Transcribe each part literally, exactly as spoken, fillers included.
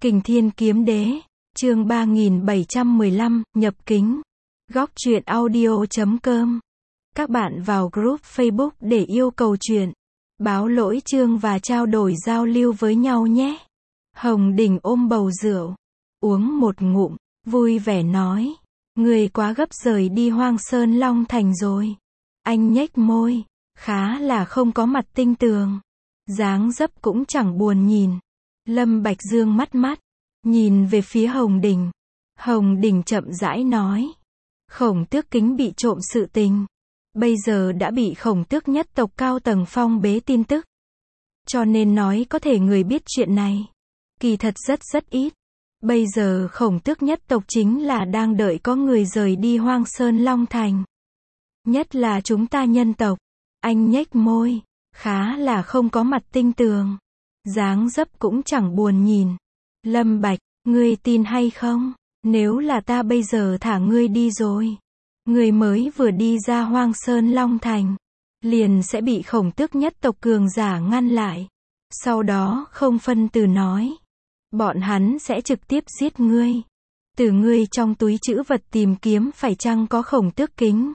Kình Thiên Kiếm Đế, chương ba nghìn bảy trăm mười lăm, nhập kính. Góc truyện audio chấm com. Các bạn vào group Facebook để yêu cầu truyện, báo lỗi chương và trao đổi giao lưu với nhau nhé. Hồng Đình ôm bầu rượu, uống một ngụm, vui vẻ nói, người quá gấp rời đi Hoang Sơn Long Thành rồi. Anh nhếch môi, khá là không có mặt tinh tường, dáng dấp cũng chẳng buồn nhìn. Lâm Bạch dương mắt mắt, nhìn về phía Hồng Đình. Hồng Đình chậm rãi nói, Khổng Tước Kính bị trộm sự tình, bây giờ đã bị Khổng Tước nhất tộc cao tầng phong bế tin tức. Cho nên nói có thể người biết chuyện này, kỳ thật rất rất ít. Bây giờ Khổng Tước nhất tộc chính là đang đợi có người rời đi Hoang Sơn Long Thành. Nhất là chúng ta nhân tộc. Anh nhếch môi, khá là không có mặt tinh tường, dáng dấp cũng chẳng buồn nhìn. Lâm Bạch, ngươi tin hay không? Nếu là ta bây giờ thả ngươi đi rồi, ngươi mới vừa đi ra Hoang Sơn Long Thành, liền sẽ bị Khổng Tước nhất tộc cường giả ngăn lại. Sau đó không phân từ nói, bọn hắn sẽ trực tiếp giết ngươi. Từ ngươi trong túi trữ vật tìm kiếm phải chăng có Khổng Tước Kính.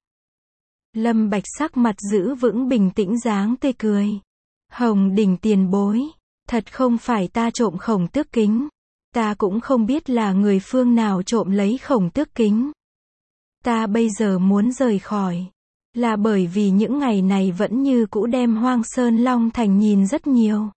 Lâm Bạch sắc mặt giữ vững bình tĩnh dáng tươi cười. Hồng Đình tiền bối, thật không phải ta trộm Khổng Tước Kính. Ta cũng không biết là người phương nào trộm lấy Khổng Tước Kính. Ta bây giờ muốn rời khỏi, là bởi vì những ngày này vẫn như cũ đem Hoang Sơn Long Thành nhìn rất nhiều.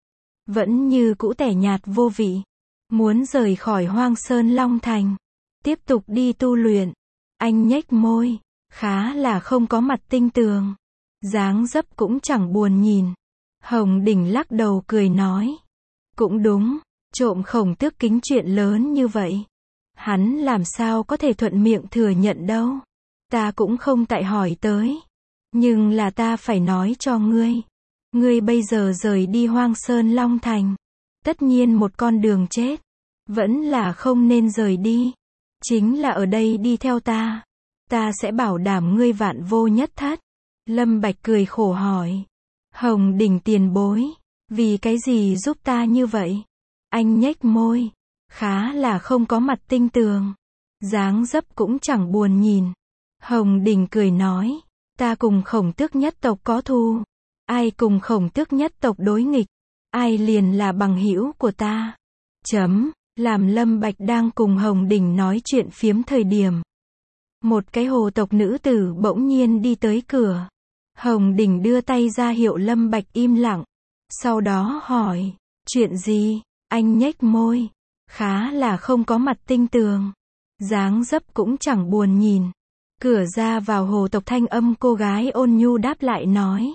Vẫn như cũ tẻ nhạt vô vị. Muốn rời khỏi Hoang Sơn Long Thành, tiếp tục đi tu luyện. Anh nhếch môi, khá là không có mặt tinh tường, dáng dấp cũng chẳng buồn nhìn. Hồng Đình lắc đầu cười nói, cũng đúng, trộm Khổng Tước Kính chuyện lớn như vậy, hắn làm sao có thể thuận miệng thừa nhận đâu. Ta cũng không tại hỏi tới, nhưng là ta phải nói cho ngươi, ngươi bây giờ rời đi Hoang Sơn Long Thành, tất nhiên một con đường chết, vẫn là không nên rời đi. Chính là ở đây đi theo ta, ta sẽ bảo đảm ngươi vạn vô nhất thất. Lâm Bạch cười khổ hỏi, Hồng Đình tiền bối, vì cái gì giúp ta như vậy? Anh nhếch môi, khá là không có mặt tinh tường, dáng dấp cũng chẳng buồn nhìn. Hồng Đình cười nói, ta cùng Khổng Tước nhất tộc có thù, ai cùng Khổng Tước nhất tộc đối nghịch, ai liền là bằng hữu của ta. Chấm, làm Lâm Bạch đang cùng Hồng Đình nói chuyện phiếm thời điểm, một cái hồ tộc nữ tử bỗng nhiên đi tới cửa. Hồng Đình đưa tay ra hiệu Lâm Bạch im lặng, sau đó hỏi, chuyện gì? Anh nhếch môi, khá là không có mặt tinh tường, dáng dấp cũng chẳng buồn nhìn. Cửa ra vào hồ tộc thanh âm cô gái ôn nhu đáp lại nói,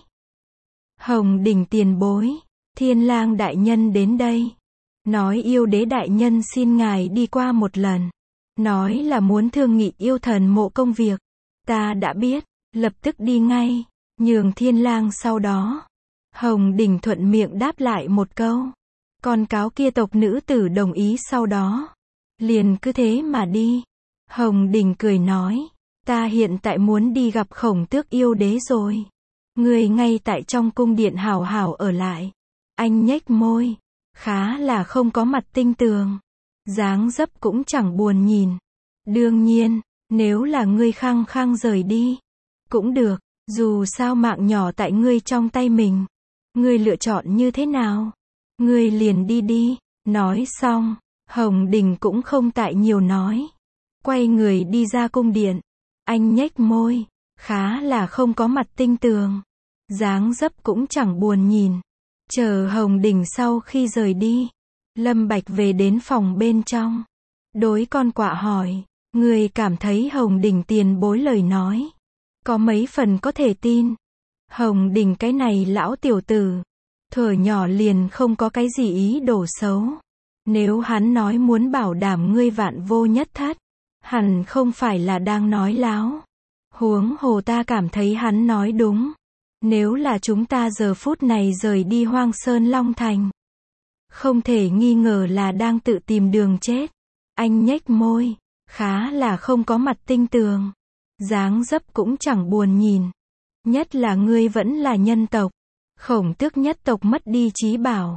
Hồng Đình tiền bối, Thiên Lang đại nhân đến đây, nói Yêu Đế đại nhân xin ngài đi qua một lần, nói là muốn thương nghị yêu thần mộ công việc. Ta đã biết, lập tức đi ngay, nhường Thiên Lang sau đó. Hồng Đình thuận miệng đáp lại một câu, con cáo kia tộc nữ tử đồng ý sau đó, liền cứ thế mà đi. Hồng Đình cười nói, ta hiện tại muốn đi gặp Khổng Tước yêu đế rồi, người ngay tại trong cung điện hảo hảo ở lại. Anh nhếch môi, khá là không có mặt tinh tường, dáng dấp cũng chẳng buồn nhìn. Đương nhiên, nếu là ngươi khăng khăng rời đi, cũng được, dù sao mạng nhỏ tại ngươi trong tay mình. Ngươi lựa chọn như thế nào? Ngươi liền đi đi. Nói xong, Hồng Đình cũng không tại nhiều nói, quay người đi ra cung điện. Anh nhếch môi, khá là không có mặt tinh tường, dáng dấp cũng chẳng buồn nhìn. Chờ Hồng Đình sau khi rời đi, Lâm Bạch về đến phòng bên trong, đối con quạ hỏi, người cảm thấy Hồng Đình tiền bối lời nói, có mấy phần có thể tin? Hồng Đình cái này lão tiểu tử, thuở nhỏ liền không có cái gì ý đồ xấu. Nếu hắn nói muốn bảo đảm ngươi vạn vô nhất thất, hẳn không phải là đang nói láo. Huống hồ ta cảm thấy hắn nói đúng. Nếu là chúng ta giờ phút này rời đi Hoang Sơn Long Thành, không thể nghi ngờ là đang tự tìm đường chết. Anh nhếch môi, khá là không có mặt tinh tường, dáng dấp cũng chẳng buồn nhìn. Nhất là ngươi vẫn là nhân tộc, Khổng Tước nhất tộc mất đi trí bảo,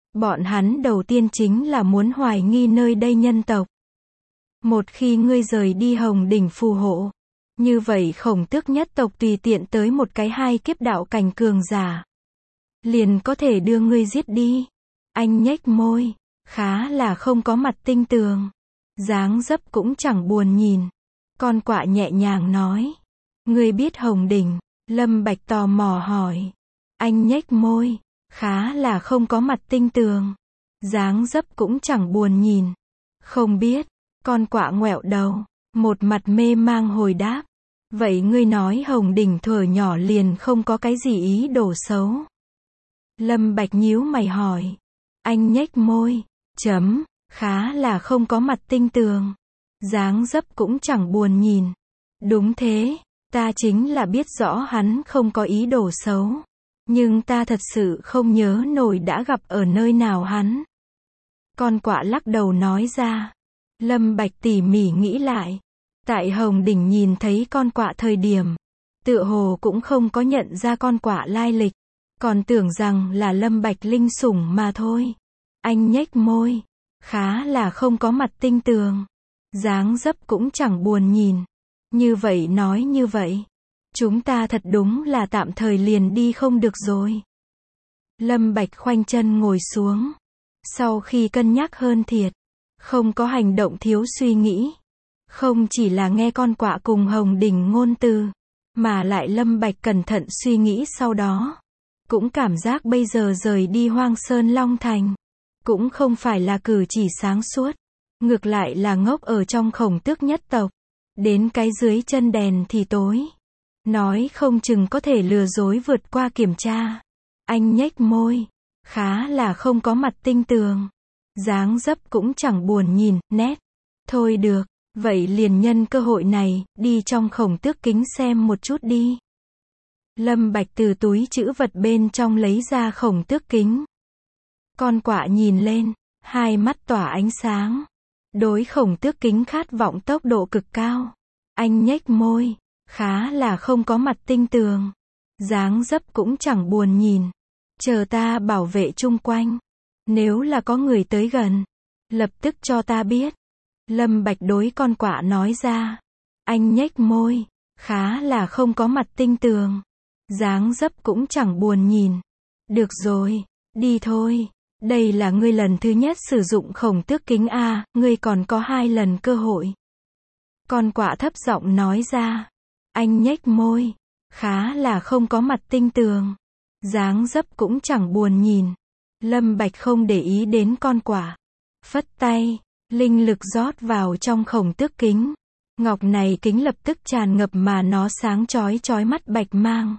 Bọn hắn đầu tiên chính là muốn hoài nghi nơi đây nhân tộc. Một khi ngươi rời đi Hồng Đỉnh phù hộ, như vậy Khổng Tước nhất tộc tùy tiện tới một cái hai kiếp đạo cảnh cường giả, liền có thể đưa ngươi giết đi. Anh nhếch môi, khá là không có mặt tinh tường, dáng dấp cũng chẳng buồn nhìn. Con quạ nhẹ nhàng nói, ngươi biết Hồng Đỉnh? Lâm Bạch tò mò hỏi. Anh nhếch môi, khá là không có mặt tinh tường, dáng dấp cũng chẳng buồn nhìn. Không biết. Con quạ ngoẹo đầu, một mặt mê mang hồi đáp. Vậy ngươi nói Hồng Đỉnh thuở nhỏ liền không có cái gì ý đồ xấu? Lâm Bạch nhíu mày hỏi. Anh nhếch môi, chấm, khá là không có mặt tinh tường, dáng dấp cũng chẳng buồn nhìn. Đúng thế, ta chính là biết rõ hắn không có ý đồ xấu, nhưng ta thật sự không nhớ nổi đã gặp ở nơi nào hắn. Con quạ lắc đầu nói ra. Lâm Bạch tỉ mỉ nghĩ lại. Tại Hồng Đỉnh nhìn thấy con quạ thời điểm, tựa hồ cũng không có nhận ra con quạ lai lịch, còn tưởng rằng là Lâm Bạch linh sủng mà thôi. Anh nhếch môi, khá là không có mặt tinh tường, dáng dấp cũng chẳng buồn nhìn. Như vậy nói như vậy, chúng ta thật đúng là tạm thời liền đi không được rồi. Lâm Bạch khoanh chân ngồi xuống, sau khi cân nhắc hơn thiệt, không có hành động thiếu suy nghĩ. Không chỉ là nghe con quạ cùng Hồng Đỉnh ngôn từ, mà lại Lâm Bạch cẩn thận suy nghĩ sau đó. Cũng cảm giác bây giờ rời đi Hoang Sơn Long Thành, cũng không phải là cử chỉ sáng suốt. Ngược lại là ngốc ở trong Khổng Tước nhất tộc. Đến cái dưới chân đèn thì tối. Nói không chừng có thể lừa dối vượt qua kiểm tra. Anh nhếch môi, khá là không có mặt tinh tường, dáng dấp cũng chẳng buồn nhìn, nét. Thôi được, vậy liền nhân cơ hội này, đi trong Khổng Tước kính xem một chút đi. Lâm Bạch từ túi trữ vật bên trong lấy ra Khổng Tước kính. Con quạ nhìn lên, hai mắt tỏa ánh sáng. Đối Khổng Tước kính khát vọng tốc độ cực cao. Anh nhếch môi, khá là không có mặt tinh tường, dáng dấp cũng chẳng buồn nhìn. Chờ ta bảo vệ chung quanh. Nếu là có người tới gần, lập tức cho ta biết. Lâm Bạch đối con quạ nói ra. Anh nhếch môi, khá là không có mặt tinh tường, dáng dấp cũng chẳng buồn nhìn. Được rồi, đi thôi. Đây là ngươi lần thứ nhất sử dụng Khổng Tước kính a, ngươi còn có hai lần cơ hội. Con quạ thấp giọng nói ra. Anh nhếch môi, khá là không có mặt tinh tường, dáng dấp cũng chẳng buồn nhìn. Lâm Bạch không để ý đến con quạ, phất tay, linh lực rót vào trong Khổng Tước kính. Ngọc này kính lập tức tràn ngập mà nó sáng chói chói mắt bạch mang.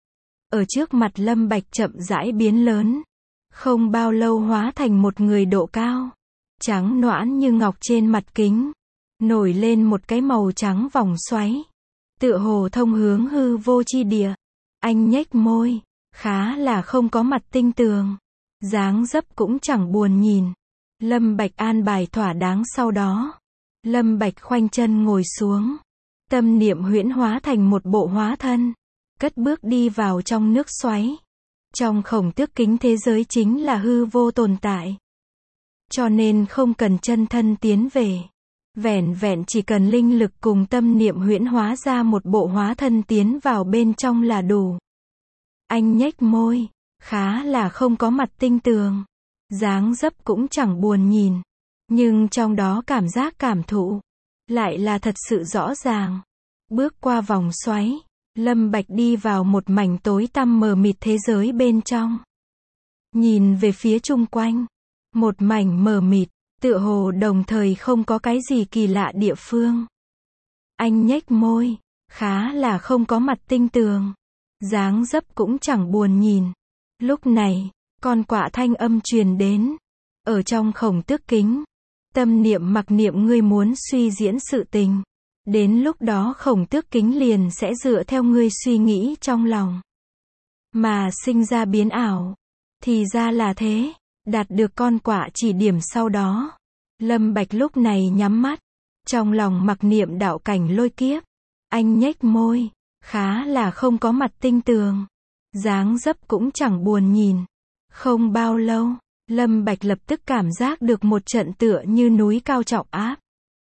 Ở trước mặt Lâm Bạch chậm rãi biến lớn, không bao lâu hóa thành một người độ cao, trắng nõn như ngọc trên mặt kính, nổi lên một cái màu trắng vòng xoáy, tựa hồ thông hướng hư vô chi địa. Anh nhếch môi, khá là không có mặt tinh tường, dáng dấp cũng chẳng buồn nhìn. Lâm Bạch an bài thỏa đáng sau đó, Lâm Bạch khoanh chân ngồi xuống, tâm niệm huyễn hóa thành một bộ hóa thân, cất bước đi vào trong nước xoáy. Trong Khổng Tước kính thế giới chính là hư vô tồn tại, cho nên không cần chân thân tiến về, vẻn vẹn chỉ cần linh lực cùng tâm niệm huyễn hóa ra một bộ hóa thân tiến vào bên trong là đủ. Anh nhếch môi, khá là không có mặt tinh tường, dáng dấp cũng chẳng buồn nhìn, nhưng trong đó cảm giác cảm thụ lại là thật sự rõ ràng. Bước qua vòng xoáy, Lâm Bạch đi vào một mảnh tối tăm mờ mịt thế giới bên trong. Nhìn về phía chung quanh, một mảnh mờ mịt, tựa hồ đồng thời không có cái gì kỳ lạ địa phương. Anh nhếch môi, khá là không có mặt tinh tường, dáng dấp cũng chẳng buồn nhìn. Lúc này, con quạ thanh âm truyền đến. Ở trong Khổng Tước kính, tâm niệm mặc niệm ngươi muốn suy diễn sự tình. Đến lúc đó Khổng Tước kính liền sẽ dựa theo ngươi suy nghĩ trong lòng mà sinh ra biến ảo. Thì ra là thế. Đạt được con quạ chỉ điểm sau đó, Lâm Bạch lúc này nhắm mắt, trong lòng mặc niệm đạo cảnh lôi kiếp. Anh nhếch môi, khá là không có mặt tinh tường, dáng dấp cũng chẳng buồn nhìn. Không bao lâu, Lâm Bạch lập tức cảm giác được một trận tựa như núi cao trọng áp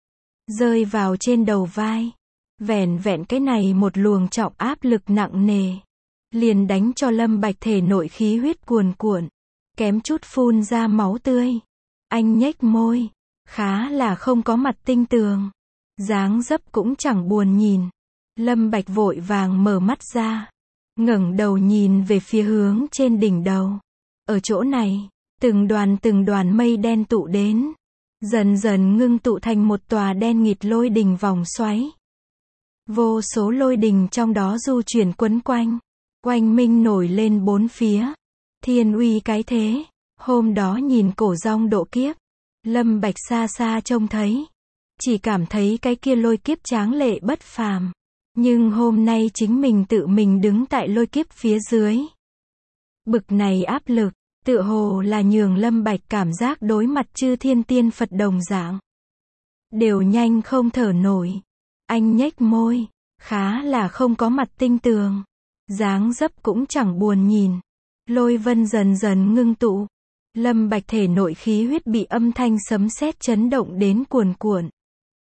rơi vào trên đầu vai. Vẻn vẹn cái này một luồng trọng áp lực nặng nề, liền đánh cho Lâm Bạch thể nội khí huyết cuồn cuộn, kém chút phun ra máu tươi. Anh nhếch môi, khá là không có mặt tinh tường, dáng dấp cũng chẳng buồn nhìn. Lâm Bạch vội vàng mở mắt ra, ngẩng đầu nhìn về phía hướng trên đỉnh đầu. Ở chỗ này, từng đoàn từng đoàn mây đen tụ đến, dần dần ngưng tụ thành một tòa đen nghịt lôi đình vòng xoáy. Vô số lôi đình trong đó du chuyển quấn quanh, oanh minh nổi lên bốn phía. Thiên uy cái thế. Hôm đó nhìn cổ rong độ kiếp, Lâm Bạch xa xa trông thấy, chỉ cảm thấy cái kia lôi kiếp tráng lệ bất phàm. Nhưng hôm nay chính mình tự mình đứng tại lôi kiếp phía dưới. Bực này áp lực, tựa hồ là nhường Lâm Bạch cảm giác đối mặt chư thiên tiên Phật đồng dạng, đều nhanh không thở nổi. Anh nhếch môi, khá là không có mặt tinh tường, dáng dấp cũng chẳng buồn nhìn. Lôi vân dần dần ngưng tụ, Lâm Bạch thể nội khí huyết bị âm thanh sấm sét chấn động đến cuồn cuộn.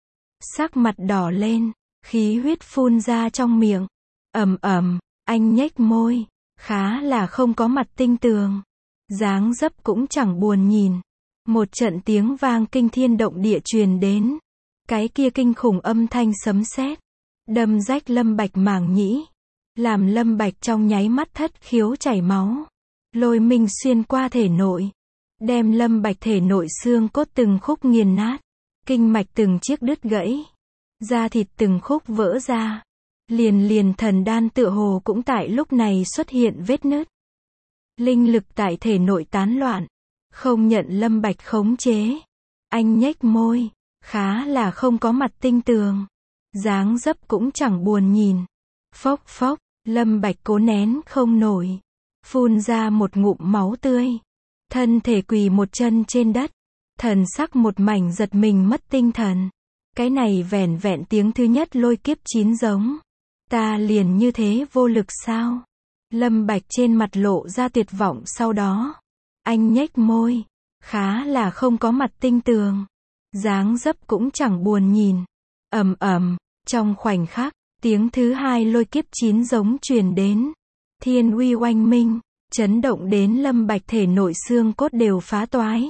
Sắc mặt đỏ lên, khí huyết phun ra trong miệng. Ầm ầm, anh nhếch môi, khá là không có mặt tinh tường, dáng dấp cũng chẳng buồn nhìn. Một trận tiếng vang kinh thiên động địa truyền đến. Cái kia kinh khủng âm thanh sấm sét, đâm rách Lâm Bạch màng nhĩ, làm Lâm Bạch trong nháy mắt thất khiếu chảy máu. Lôi minh xuyên qua thể nội, đem Lâm Bạch thể nội xương cốt từng khúc nghiền nát, kinh mạch từng chiếc đứt gãy, da thịt từng khúc vỡ ra. Liền liền thần đan tựa hồ cũng tại lúc này xuất hiện vết nứt. Linh lực tại thể nội tán loạn, không nhận Lâm Bạch khống chế. Anh nhếch môi, khá là không có mặt tinh tường, dáng dấp cũng chẳng buồn nhìn. Phốc phốc, Lâm Bạch cố nén không nổi, phun ra một ngụm máu tươi, thân thể quỳ một chân trên đất, thần sắc một mảnh giật mình mất tinh thần. Cái này vẻn vẹn tiếng thứ nhất lôi kiếp chín giống, ta liền như thế vô lực sao? Lâm Bạch trên mặt lộ ra tuyệt vọng. Sau đó, anh nhếch môi, khá là không có mặt tinh tường, dáng dấp cũng chẳng buồn nhìn. Ầm ầm, trong khoảnh khắc, tiếng thứ hai lôi kiếp chín giống truyền đến. Thiên uy oanh minh, chấn động đến Lâm Bạch thể nội xương cốt đều phá toái.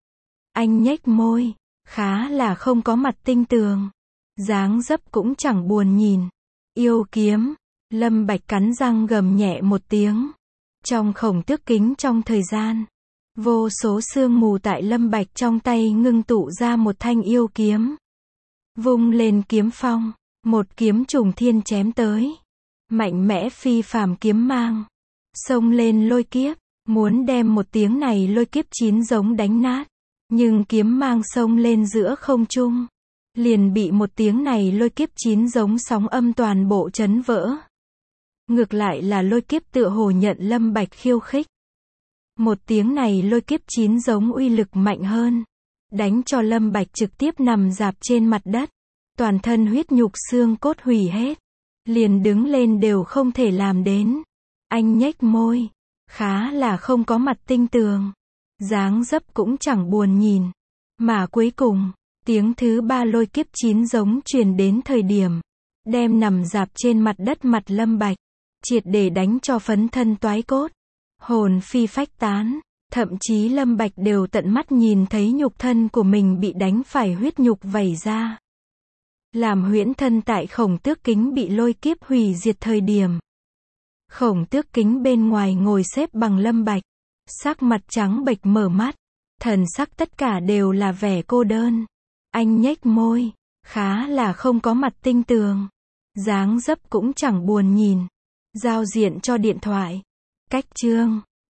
Anh nhếch môi, khá là không có mặt tinh tường, dáng dấp cũng chẳng buồn nhìn. Yêu kiếm, Lâm Bạch cắn răng gầm nhẹ một tiếng. Trong khổng tước kính trong thời gian, vô số sương mù tại Lâm Bạch trong tay ngưng tụ ra một thanh yêu kiếm. Vung lên kiếm phong, một kiếm trùng thiên chém tới. Mạnh mẽ phi phàm kiếm mang, xông lên lôi kiếp, muốn đem một tiếng này lôi kiếp chín giống đánh nát. Nhưng kiếm mang xông lên giữa không trung, liền bị một tiếng này lôi kiếp chín giống sóng âm toàn bộ chấn vỡ. Ngược lại là lôi kiếp tựa hồ nhận Lâm Bạch khiêu khích. Một tiếng này lôi kiếp chín giống uy lực mạnh hơn, đánh cho Lâm Bạch trực tiếp nằm rạp trên mặt đất, toàn thân huyết nhục xương cốt hủy hết, liền đứng lên đều không thể làm đến. Anh nhếch môi, khá là không có mặt tinh tường, dáng dấp cũng chẳng buồn nhìn. Mà cuối cùng, tiếng thứ ba lôi kiếp chín giống truyền đến thời điểm, đem nằm rạp trên mặt đất mặt Lâm Bạch, triệt để đánh cho phấn thân toái cốt, hồn phi phách tán. Thậm chí Lâm Bạch đều tận mắt nhìn thấy nhục thân của mình bị đánh phải huyết nhục vẩy ra. Làm huyễn thân tại khổng tước kính bị lôi kiếp hủy diệt thời điểm, khổng tước kính bên ngoài ngồi xếp bằng Lâm Bạch, sắc mặt trắng bệch mở mắt, thần sắc tất cả đều là vẻ cô đơn. Anh nhếch môi, khá là không có mặt tinh tường, dáng dấp cũng chẳng buồn nhìn. Giao diện cho điện thoại. Cách chương